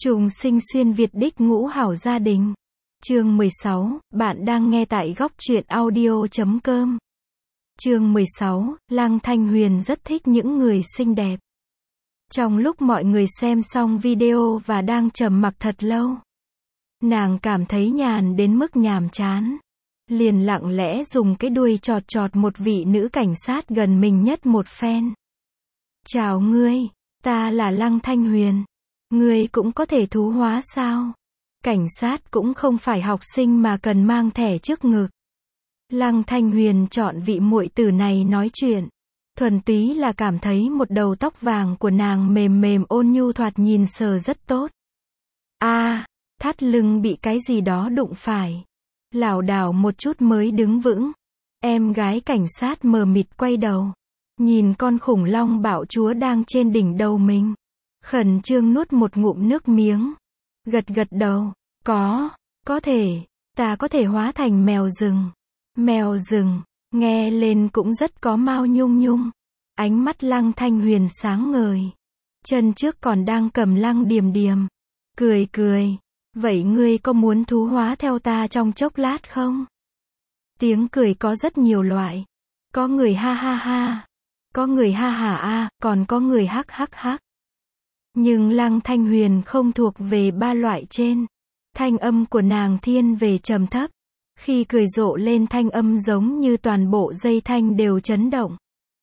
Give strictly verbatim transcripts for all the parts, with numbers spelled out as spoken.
Trùng sinh xuyên Việt đích ngũ hảo gia đình. Chương mười sáu, bạn đang nghe tại góc truyện audio chấm com. Chương mười sáu, Lăng Thanh Huyền rất thích những người xinh đẹp. Trong lúc mọi người xem xong video và đang trầm mặc thật lâu, nàng cảm thấy nhàn đến mức nhàm chán. Liền lặng lẽ dùng cái đuôi chọt chọt một vị nữ cảnh sát gần mình nhất một phen. Chào ngươi, ta là Lăng Thanh Huyền. Ngươi cũng có thể thú hóa sao? Cảnh sát cũng không phải học sinh mà cần mang thẻ trước ngực. Lăng Thanh Huyền chọn vị muội tử này nói chuyện. Thuần túy là cảm thấy một đầu tóc vàng của nàng mềm mềm ôn nhu thoạt nhìn sờ rất tốt. A, à, thắt lưng bị cái gì đó đụng phải. Lảo đảo một chút mới đứng vững. Em gái cảnh sát mờ mịt quay đầu. Nhìn con khủng long bạo chúa đang trên đỉnh đầu mình. Khẩn trương nuốt một ngụm nước miếng. Gật gật đầu. Có, có thể, ta có thể hóa thành mèo rừng. Mèo rừng, nghe lên cũng rất có Mao Nhung Nhung. Ánh mắt Lăng Thanh Huyền sáng ngời. Chân trước còn đang cầm Lăng Điềm Điềm. Cười cười. Vậy ngươi có muốn thú hóa theo ta trong chốc lát không? Tiếng cười có rất nhiều loại. Có người ha ha ha. Có người ha ha a, còn có người hắc hắc hắc. Nhưng Lăng Thanh Huyền không thuộc về ba loại trên. Thanh âm của nàng thiên về trầm thấp. Khi cười rộ lên thanh âm giống như toàn bộ dây thanh đều chấn động.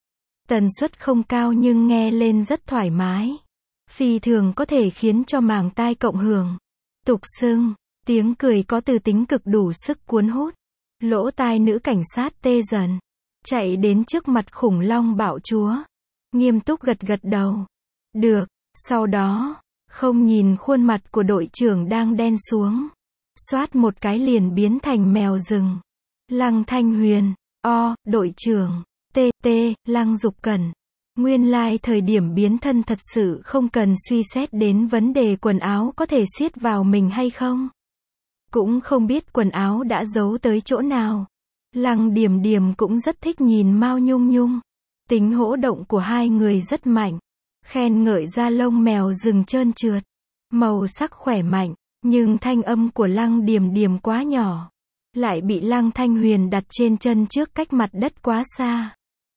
Tần suất không cao nhưng nghe lên rất thoải mái. Phi thường có thể khiến cho màng tai cộng hưởng. Tục xưng, tiếng cười có từ tính cực đủ sức cuốn hút. Lỗ tai nữ cảnh sát tê dần. Chạy đến trước mặt khủng long bạo chúa. Nghiêm túc gật gật đầu. Được. Sau đó, không nhìn khuôn mặt của đội trưởng đang đen xuống. Xoát một cái liền biến thành mèo rừng. Lăng Thanh Huyền, o, đội trưởng, tê tê, Lăng Dục Cẩn. Nguyên lai like thời điểm biến thân thật sự không cần suy xét đến vấn đề quần áo có thể siết vào mình hay không. Cũng không biết quần áo đã giấu tới chỗ nào. Lăng Điềm Điềm cũng rất thích nhìn Mao Nhung Nhung. Tính hỗ động của hai người rất mạnh. Khen ngợi da lông mèo rừng trơn trượt, màu sắc khỏe mạnh, nhưng thanh âm của Lăng Điềm Điềm quá nhỏ, lại bị Lăng Thanh Huyền đặt trên chân trước cách mặt đất quá xa.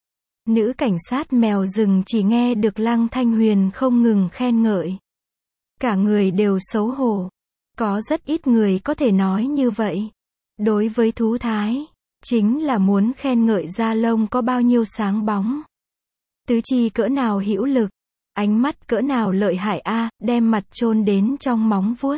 Nữ cảnh sát mèo rừng chỉ nghe được Lăng Thanh Huyền không ngừng khen ngợi. Cả người đều xấu hổ. Có rất ít người có thể nói như vậy. Đối với thú thái, chính là muốn khen ngợi da lông có bao nhiêu sáng bóng. Tứ chi cỡ nào hữu lực. Ánh mắt cỡ nào lợi hại a, à, đem mặt chôn đến trong móng vuốt.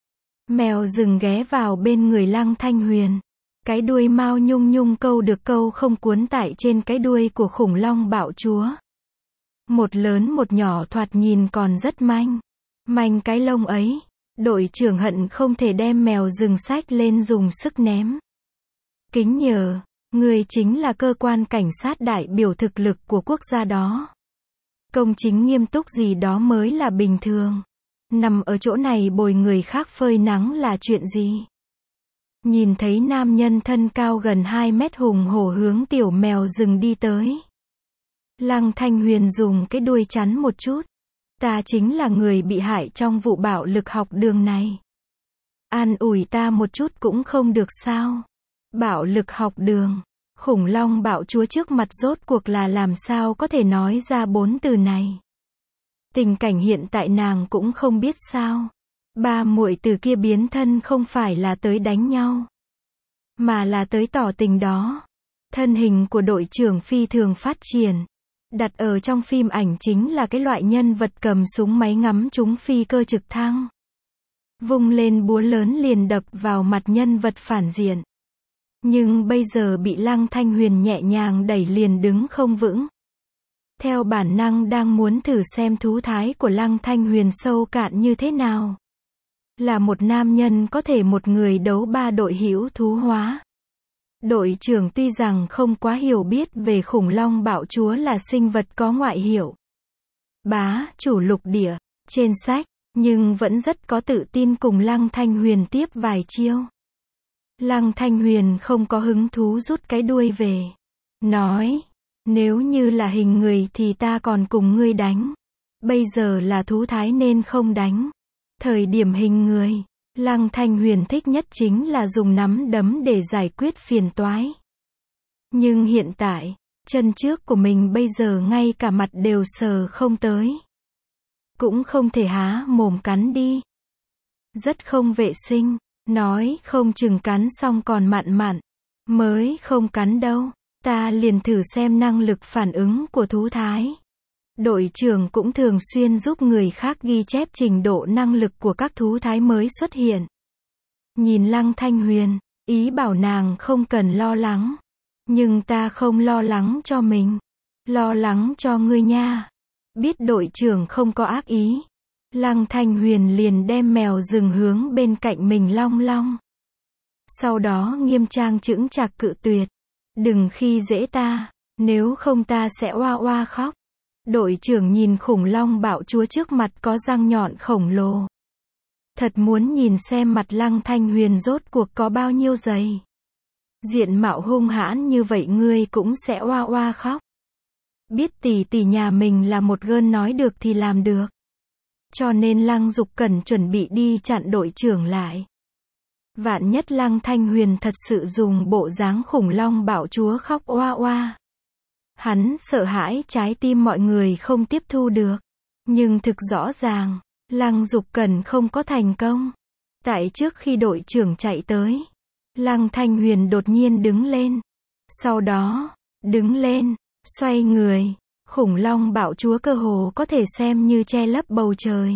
Mèo rừng ghé vào bên người Lăng Thanh Huyền. Cái đuôi Mao Nhung Nhung câu được câu không cuốn tại trên cái đuôi của khủng long bạo chúa. Một lớn một nhỏ thoạt nhìn còn rất manh. Manh cái lông ấy. Đội trưởng hận không thể đem mèo rừng xách lên dùng sức ném. Kính nhờ, người chính là cơ quan cảnh sát đại biểu thực lực của quốc gia đó. Công chính nghiêm túc gì đó mới là bình thường. Nằm ở chỗ này bồi người khác phơi nắng là chuyện gì? Nhìn thấy nam nhân thân cao gần hai mét hùng hổ hướng tiểu mèo rừng đi tới. Lăng Thanh Huyền dùng cái đuôi chắn một chút. Ta chính là người bị hại trong vụ bạo lực học đường này. An ủi ta một chút cũng không được sao? Bạo lực học đường. Khủng long bạo chúa trước mặt rốt cuộc là làm sao có thể nói ra bốn từ này. Tình cảnh hiện tại nàng cũng không biết sao. Ba muội từ kia biến thân không phải là tới đánh nhau, mà là tới tỏ tình đó. Thân hình của đội trưởng phi thường phát triển. Đặt ở trong phim ảnh chính là cái loại nhân vật cầm súng máy ngắm trúng phi cơ trực thăng. Vung lên búa lớn liền đập vào mặt nhân vật phản diện. Nhưng bây giờ bị Lăng Thanh Huyền nhẹ nhàng đẩy liền đứng không vững. Theo bản năng đang muốn thử xem thú thái của Lăng Thanh Huyền sâu cạn như thế nào. Là một nam nhân có thể một người đấu ba đội hữu thú hóa. Đội trưởng tuy rằng không quá hiểu biết về khủng long bạo chúa là sinh vật có ngoại hiệu bá chủ lục địa trên sách, nhưng vẫn rất có tự tin cùng Lăng Thanh Huyền tiếp vài chiêu. Lăng Thanh Huyền không có hứng thú rút cái đuôi về. Nói, nếu như là hình người thì ta còn cùng ngươi đánh. Bây giờ là thú thái nên không đánh. Thời điểm hình người, Lăng Thanh Huyền thích nhất chính là dùng nắm đấm để giải quyết phiền toái. Nhưng hiện tại, chân trước của mình bây giờ ngay cả mặt đều sờ không tới. Cũng không thể há mồm cắn đi. Rất không vệ sinh, nói không chừng cắn xong còn mặn mặn. Mới không cắn đâu, ta liền thử xem năng lực phản ứng của thú thái. Đội trưởng cũng thường xuyên giúp người khác ghi chép trình độ năng lực của các thú thái mới xuất hiện. Nhìn Lăng Thanh Huyền, ý bảo nàng không cần lo lắng. Nhưng ta không lo lắng cho mình. Lo lắng cho ngươi nha. Biết đội trưởng không có ác ý. Lăng Thanh Huyền liền đem mèo rừng hướng bên cạnh mình long long. Sau đó nghiêm trang chững chạc cự tuyệt. Đừng khi dễ ta, nếu không ta sẽ oa oa khóc. Đội trưởng nhìn khủng long bạo chúa trước mặt có răng nhọn khổng lồ. Thật muốn nhìn xem mặt Lăng Thanh Huyền rốt cuộc có bao nhiêu dày. Diện mạo hung hãn như vậy ngươi cũng sẽ oa oa khóc. Biết tỷ tỷ nhà mình là một gơn nói được thì làm được. Cho nên Lăng Dục Cẩn chuẩn bị đi chặn đội trưởng lại. Vạn nhất Lăng Thanh Huyền thật sự dùng bộ dáng khủng long bạo chúa khóc oa oa. Hắn sợ hãi trái tim mọi người không tiếp thu được. Nhưng thực rõ ràng, Lăng Dục Cẩn không có thành công. Tại trước khi đội trưởng chạy tới, Lăng Thanh Huyền đột nhiên đứng lên. Sau đó, đứng lên, xoay người, khủng long bạo chúa cơ hồ có thể xem như che lấp bầu trời.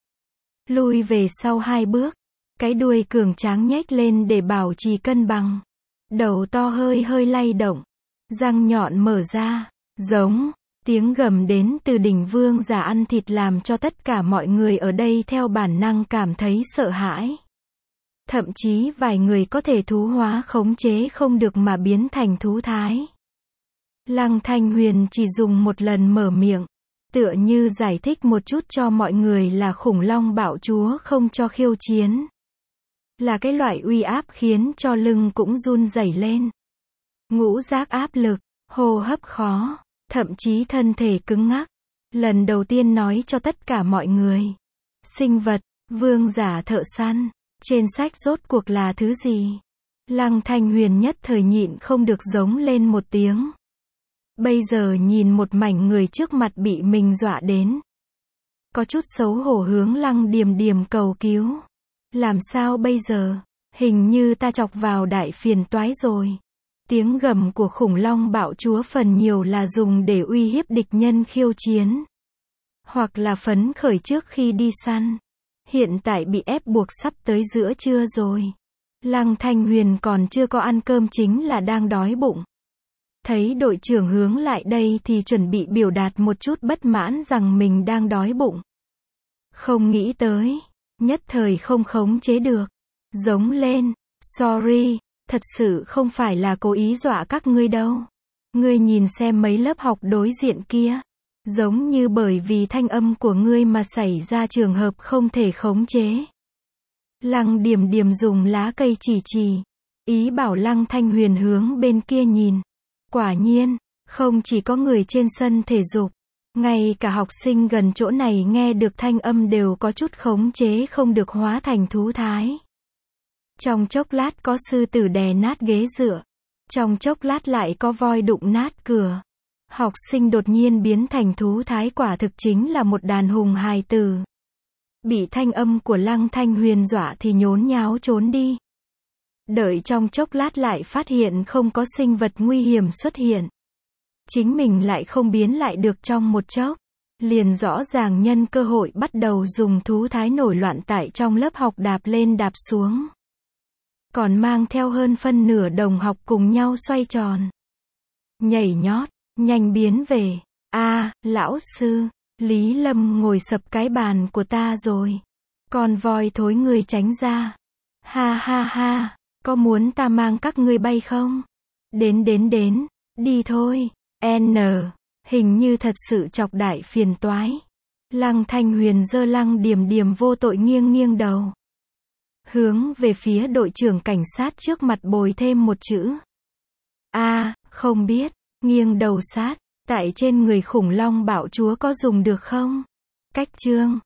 Lui về sau hai bước, cái đuôi cường tráng nhếch lên để bảo trì cân bằng. Đầu to hơi hơi lay động, răng nhọn mở ra, giống, tiếng gầm đến từ đỉnh vương giả ăn thịt làm cho tất cả mọi người ở đây theo bản năng cảm thấy sợ hãi. Thậm chí vài người có thể thú hóa khống chế không được mà biến thành thú thái. Lăng Thanh Huyền chỉ dùng một lần mở miệng, tựa như giải thích một chút cho mọi người là khủng long bạo chúa không cho khiêu chiến. Là cái loại uy áp khiến cho lưng cũng run rẩy lên. Ngũ giác áp lực, hô hấp khó, thậm chí thân thể cứng ngắc. Lần đầu tiên nói cho tất cả mọi người. Sinh vật, vương giả thợ săn, trên sách rốt cuộc là thứ gì? Lăng Thanh Huyền nhất thời nhịn không được giống lên một tiếng. Bây giờ nhìn một mảnh người trước mặt bị mình dọa đến. Có chút xấu hổ hướng Lăng Điềm Điềm cầu cứu. Làm sao bây giờ? Hình như ta chọc vào đại phiền toái rồi. Tiếng gầm của khủng long bạo chúa phần nhiều là dùng để uy hiếp địch nhân khiêu chiến. Hoặc là phấn khởi trước khi đi săn. Hiện tại bị ép buộc sắp tới giữa trưa rồi. Lăng Thanh Huyền còn chưa có ăn cơm chính là đang đói bụng. Thấy đội trưởng hướng lại đây thì chuẩn bị biểu đạt một chút bất mãn rằng mình đang đói bụng. Không nghĩ tới, nhất thời không khống chế được. Giống lên, sorry, thật sự không phải là cố ý dọa các ngươi đâu. Ngươi nhìn xem mấy lớp học đối diện kia. Giống như bởi vì thanh âm của ngươi mà xảy ra trường hợp không thể khống chế. Lăng Điềm Điềm dùng lá cây chỉ chỉ. Ý bảo Lăng Thanh Huyền hướng bên kia nhìn. Quả nhiên, không chỉ có người trên sân thể dục. Ngay cả học sinh gần chỗ này nghe được thanh âm đều có chút khống chế không được hóa thành thú thái. Trong chốc lát có sư tử đè nát ghế dựa. Trong chốc lát lại có voi đụng nát cửa. Học sinh đột nhiên biến thành thú thái quả thực chính là một đàn hùng hài tử. Bị thanh âm của Lăng Thanh Huyền dọa thì nhốn nháo trốn đi. Đợi trong chốc lát lại phát hiện không có sinh vật nguy hiểm xuất hiện. Chính mình lại không biến lại được trong một chốc. Liền rõ ràng nhân cơ hội bắt đầu dùng thú thái nổi loạn tại trong lớp học đạp lên đạp xuống. Còn mang theo hơn phân nửa đồng học cùng nhau xoay tròn. Nhảy nhót, nhanh biến về. A, à, lão sư, Lý Lâm ngồi sập cái bàn của ta rồi. Con voi thối người tránh ra. Ha ha ha, có muốn ta mang các ngươi bay không? Đến đến đến, đi thôi. N, hình như thật sự chọc đại phiền toái. Lăng Thanh Huyền giơ Lăng Điềm Điềm vô tội nghiêng nghiêng đầu. Hướng về phía đội trưởng cảnh sát trước mặt bồi thêm một chữ. A, à, không biết, nghiêng đầu sát, tại trên người khủng long bạo chúa có dùng được không? Cách chương